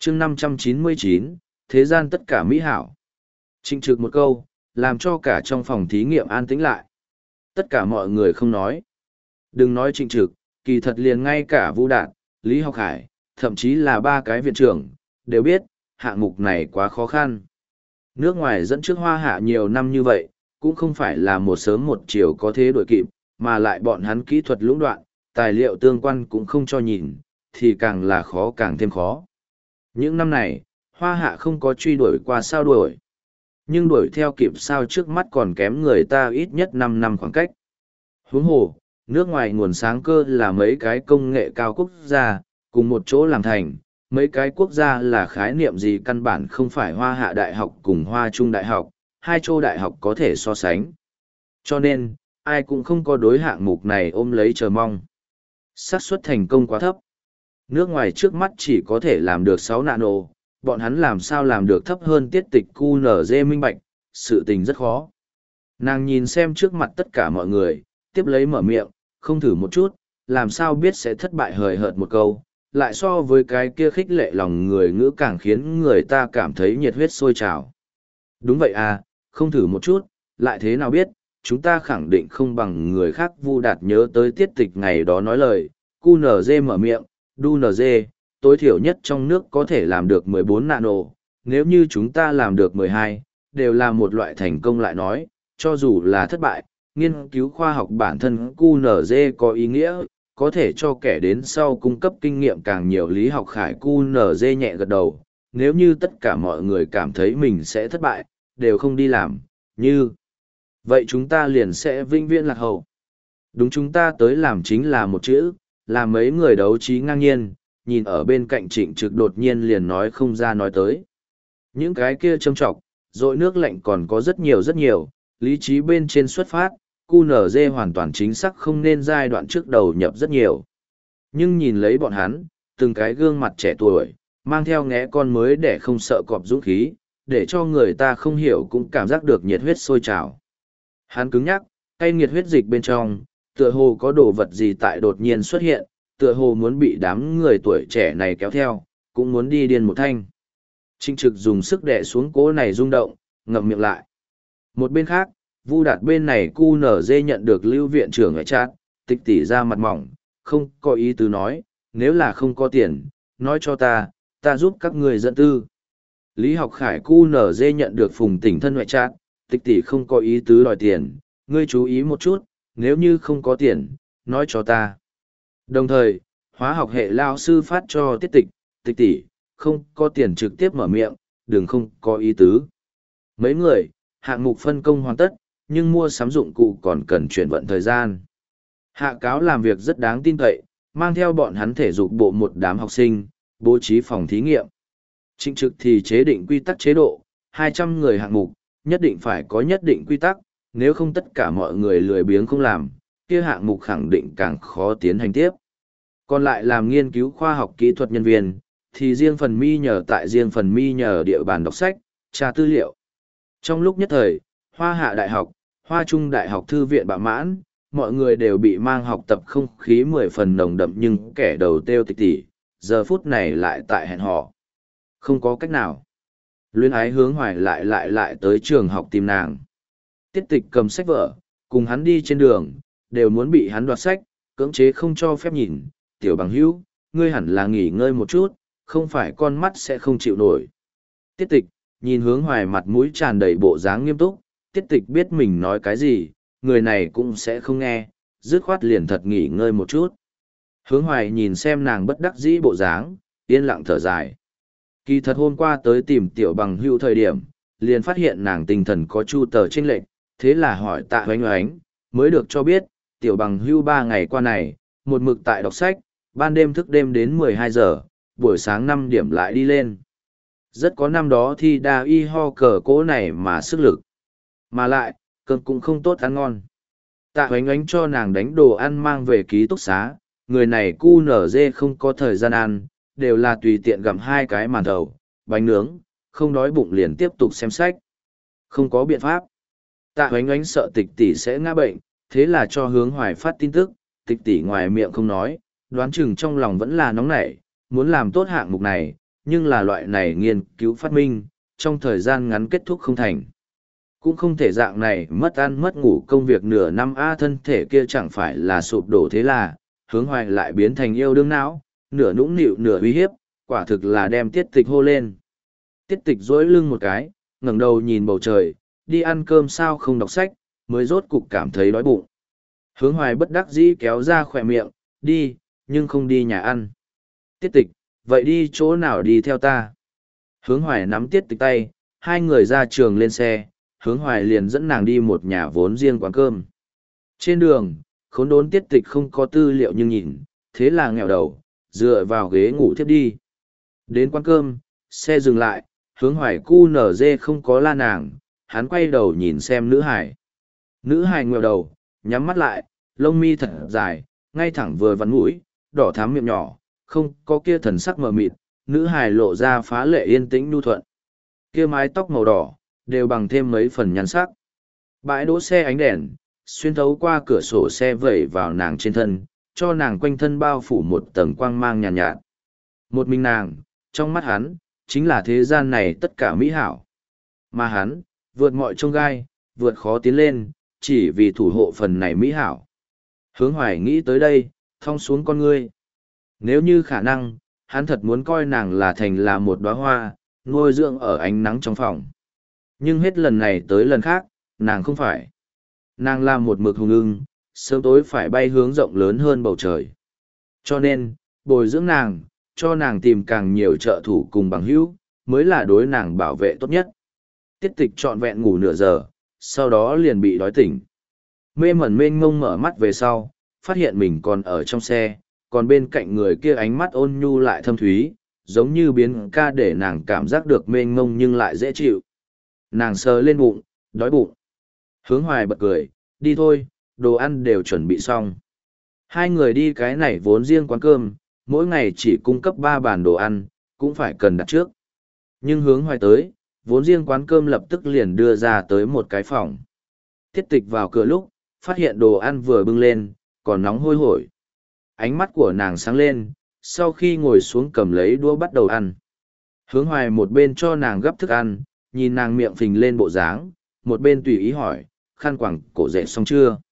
chương 599, thế gian tất cả mỹ hảo. Trịnh Trực một câu, làm cho cả trong phòng thí nghiệm an tĩnh lại. Tất cả mọi người không nói. Đừng nói Trịnh Trực, kỳ thật liền ngay cả Vu Đạt, Lý Học Hải, thậm chí là ba cái viện trưởng, đều biết, hạng mục này quá khó khăn. Nước ngoài dẫn trước Hoa Hạ nhiều năm như vậy, cũng không phải là một sớm một chiều có thế đổi kịp, mà lại bọn hắn kỹ thuật lũng đoạn, tài liệu tương quan cũng không cho nhìn, thì càng là khó càng thêm khó. Những năm này, Hoa Hạ không có truy đuổi qua sao đuổi. Nhưng đuổi theo kịp sao trước mắt còn kém người ta ít nhất 5 năm khoảng cách. Huống hồ, nước ngoài nguồn sáng cơ là mấy cái công nghệ cao quốc gia, cùng một chỗ làm thành, mấy cái quốc gia là khái niệm gì căn bản không phải Hoa Hạ Đại học cùng Hoa Trung Đại học, hai châu đại học có thể so sánh. Cho nên, ai cũng không có đối hạng mục này ôm lấy chờ mong. Xác suất thành công quá thấp. Nước ngoài trước mắt chỉ có thể làm được 6 nano, bọn hắn làm sao làm được thấp hơn tiết tịch QNZ minh bạch, sự tình rất khó. Nàng nhìn xem trước mặt tất cả mọi người, tiếp lấy mở miệng, không thử một chút, làm sao biết sẽ thất bại hời hợt một câu, lại so với cái kia khích lệ lòng người ngữ càng khiến người ta cảm thấy nhiệt huyết sôi trào. Đúng vậy à, không thử một chút, lại thế nào biết, chúng ta khẳng định không bằng người khác. Vu Đạt nhớ tới tiết tịch ngày đó nói lời, QNZ mở miệng, DUNZ, tối thiểu nhất trong nước có thể làm được 14 nano, nếu như chúng ta làm được 12, đều là một loại thành công lại nói, cho dù là thất bại, nghiên cứu khoa học bản thân QNZ có ý nghĩa, có thể cho kẻ đến sau cung cấp kinh nghiệm càng nhiều. Lý Học Khải QNZ nhẹ gật đầu, nếu như tất cả mọi người cảm thấy mình sẽ thất bại, đều không đi làm, như vậy chúng ta liền sẽ vĩnh viễn lạc hậu. Đúng, chúng ta tới làm chính là một chữ, là mấy người đấu trí ngang nhiên, nhìn ở bên cạnh Trịnh Trực đột nhiên liền nói không ra nói tới. Những cái kia châm trọng, dội nước lạnh còn có rất nhiều, lý trí bên trên xuất phát, QNZ hoàn toàn chính xác không nên giai đoạn trước đầu nhập rất nhiều. Nhưng nhìn lấy bọn hắn, từng cái gương mặt trẻ tuổi, mang theo ngẽ con mới để không sợ cọp dũng khí, để cho người ta không hiểu cũng cảm giác được nhiệt huyết sôi trào. Hắn cứng nhắc, cay nghiệt huyết dịch bên trong, tựa hồ có đồ vật gì tại đột nhiên xuất hiện, tựa hồ muốn bị đám người tuổi trẻ này kéo theo, cũng muốn đi điên một thanh. Trịnh Trực dùng sức đè xuống cố này rung động, ngậm miệng lại. Một bên khác, Vu Đạt bên này QNZ nhận được Lưu viện trưởng ở chat, tịch tỉ ra mặt mỏng, không có ý tứ nói, nếu là không có tiền, nói cho ta giúp các người dẫn tư. Lý Học Khải QNZ nhận được Phùng Tỉnh thân ngoại chat, tịch tỉ không có ý tứ đòi tiền, ngươi chú ý một chút, nếu như không có tiền, nói cho ta. Đồng thời, hóa học hệ lao sư phát cho tiết tịch, tịch tỉ, không có tiền trực tiếp mở miệng, đừng không có ý tứ. Mấy người, hạng mục phân công hoàn tất, nhưng mua sắm dụng cụ còn cần chuyển vận thời gian. Hạ cáo làm việc rất đáng tin cậy, mang theo bọn hắn thể dục bộ một đám học sinh, bố trí phòng thí nghiệm. Trịnh Trực thì chế định quy tắc chế độ, 200 người hạng mục, nhất định phải có nhất định quy tắc, nếu không tất cả mọi người lười biếng không làm, kia hạng mục khẳng định càng khó tiến hành tiếp. Còn lại làm nghiên cứu khoa học kỹ thuật nhân viên, thì riêng phần mi nhờ tại riêng phần mi nhờ địa bàn đọc sách, tra tư liệu. Trong lúc nhất thời, Hoa Hạ Đại học, Hoa Trung Đại học thư viện bạ mãn, mọi người đều bị mang học tập không khí 10 phần nồng đậm, nhưng kẻ đầu têu tịch tỉ, giờ phút này lại tại hẹn hò. Không có cách nào. Luyến ái hướng hoài lại tới trường học tìm nàng. Tiết tịch cầm sách vở, cùng hắn đi trên đường, đều muốn bị hắn đoạt sách, cưỡng chế không cho phép nhìn. Tiểu bằng hữu, ngươi hẳn là nghỉ ngơi một chút, không phải con mắt sẽ không chịu nổi. Tiết tịch, nhìn hướng hoài mặt mũi tràn đầy bộ dáng nghiêm túc, tiết tịch biết mình nói cái gì, người này cũng sẽ không nghe, dứt khoát liền thật nghỉ ngơi một chút. Hướng hoài nhìn xem nàng bất đắc dĩ bộ dáng, yên lặng thở dài. Kỳ thật hôm qua tới tìm tiểu bằng hữu thời điểm, liền phát hiện nàng tinh thần có chu tờ chênh lệch, thế là hỏi Tạ Oánh Oánh, mới được cho biết, tiểu bằng hữu 3 ngày qua này, một mực tại đọc sách, ban đêm thức đêm đến 12 giờ, buổi sáng 5 điểm lại đi lên. Rất có năm đó thi đa y ho cờ cố này mà sức lực. Mà lại, cơm cũng không tốt ăn ngon. Tạ Oánh Oánh cho nàng đánh đồ ăn mang về ký túc xá, người này QNZ không có thời gian ăn, đều là tùy tiện gặm 2 cái màn thầu, bánh nướng, không đói bụng liền tiếp tục xem sách. Không có biện pháp. Tạ Oánh Oánh sợ tịch tỷ sẽ ngã bệnh, thế là cho hướng hoài phát tin tức, tịch tỷ ngoài miệng không nói, đoán chừng trong lòng vẫn là nóng nảy, muốn làm tốt hạng mục này, nhưng là loại này nghiên cứu phát minh, trong thời gian ngắn kết thúc không thành. Cũng không thể dạng này mất ăn mất ngủ công việc nửa năm thân thể kia chẳng phải là sụp đổ thế là, Hướng Hoài lại biến thành yêu đương não, nửa nũng nịu nửa uy hiếp, quả thực là đem Tiết Tịch hô lên. Tiết Tịch duỗi lưng một cái, ngẩng đầu nhìn bầu trời, đi ăn cơm sao không đọc sách, mới rốt cục cảm thấy đói bụng. Hướng Hoài bất đắc dĩ kéo ra khỏe miệng, đi, nhưng không đi nhà ăn. Tiết Tịch, vậy đi chỗ nào đi theo ta? Hướng Hoài nắm Tiết Tịch tay, hai người ra trường lên xe, Hướng Hoài liền dẫn nàng đi một nhà vốn riêng quán cơm. Trên đường, khốn đốn Tiết Tịch không có tư liệu nhưng nhìn, thế là nghèo đầu, dựa vào ghế ngủ thiếp đi. Đến quán cơm, xe dừng lại, Hướng Hoài cu nở dê không có la nàng, hắn quay đầu nhìn xem nữ hải. Nữ hải nghèo đầu, nhắm mắt lại, lông mi thật dài, ngay thẳng vừa vặn mũi, đỏ thắm miệng nhỏ, không có kia thần sắc mờ mịt, nữ hải lộ ra phá lệ yên tĩnh nhu thuận. Kia mái tóc màu đỏ, đều bằng thêm mấy phần nhan sắc. Bãi đỗ xe ánh đèn, xuyên thấu qua cửa sổ xe vẩy vào nàng trên thân, cho nàng quanh thân bao phủ một tầng quang mang nhàn nhạt. Một mình nàng, trong mắt hắn, chính là thế gian này tất cả mỹ hảo. Mà hắn, vượt mọi chông gai, vượt khó tiến lên, chỉ vì thủ hộ phần này mỹ hảo. Hướng Hoài nghĩ tới đây, thong xuống con ngươi. Nếu như khả năng, hắn thật muốn coi nàng là thành là một đóa hoa, nuôi dưỡng ở ánh nắng trong phòng. Nhưng hết lần này tới lần khác, nàng không phải. Nàng là một mực hùng ưng, sớm tối phải bay hướng rộng lớn hơn bầu trời. Cho nên, bồi dưỡng nàng, cho nàng tìm càng nhiều trợ thủ cùng bằng hữu, mới là đối nàng bảo vệ tốt nhất. Tiết Tịch trọn vẹn ngủ nửa giờ, sau đó liền bị đói tỉnh. Mê mẩn mênh mông mở mắt về sau, phát hiện mình còn ở trong xe, còn bên cạnh người kia ánh mắt ôn nhu lại thâm thúy, giống như biến ca để nàng cảm giác được mênh mông nhưng lại dễ chịu. Nàng sờ lên bụng, đói bụng. Hướng Hoài bật cười, đi thôi, đồ ăn đều chuẩn bị xong. Hai người đi cái này vốn riêng quán cơm, mỗi ngày chỉ cung cấp 3 bàn đồ ăn, cũng phải cần đặt trước. Nhưng Hướng Hoài tới, vốn riêng quán cơm lập tức liền đưa ra tới một cái phòng. Tiết Tịch vào cửa lúc, phát hiện đồ ăn vừa bưng lên, còn nóng hôi hổi. Ánh mắt của nàng sáng lên, sau khi ngồi xuống cầm lấy đũa bắt đầu ăn. Hướng Hoài một bên cho nàng gấp thức ăn, nhìn nàng miệng phình lên bộ dáng, một bên tùy ý hỏi, khăn quàng cổ dậy xong chưa?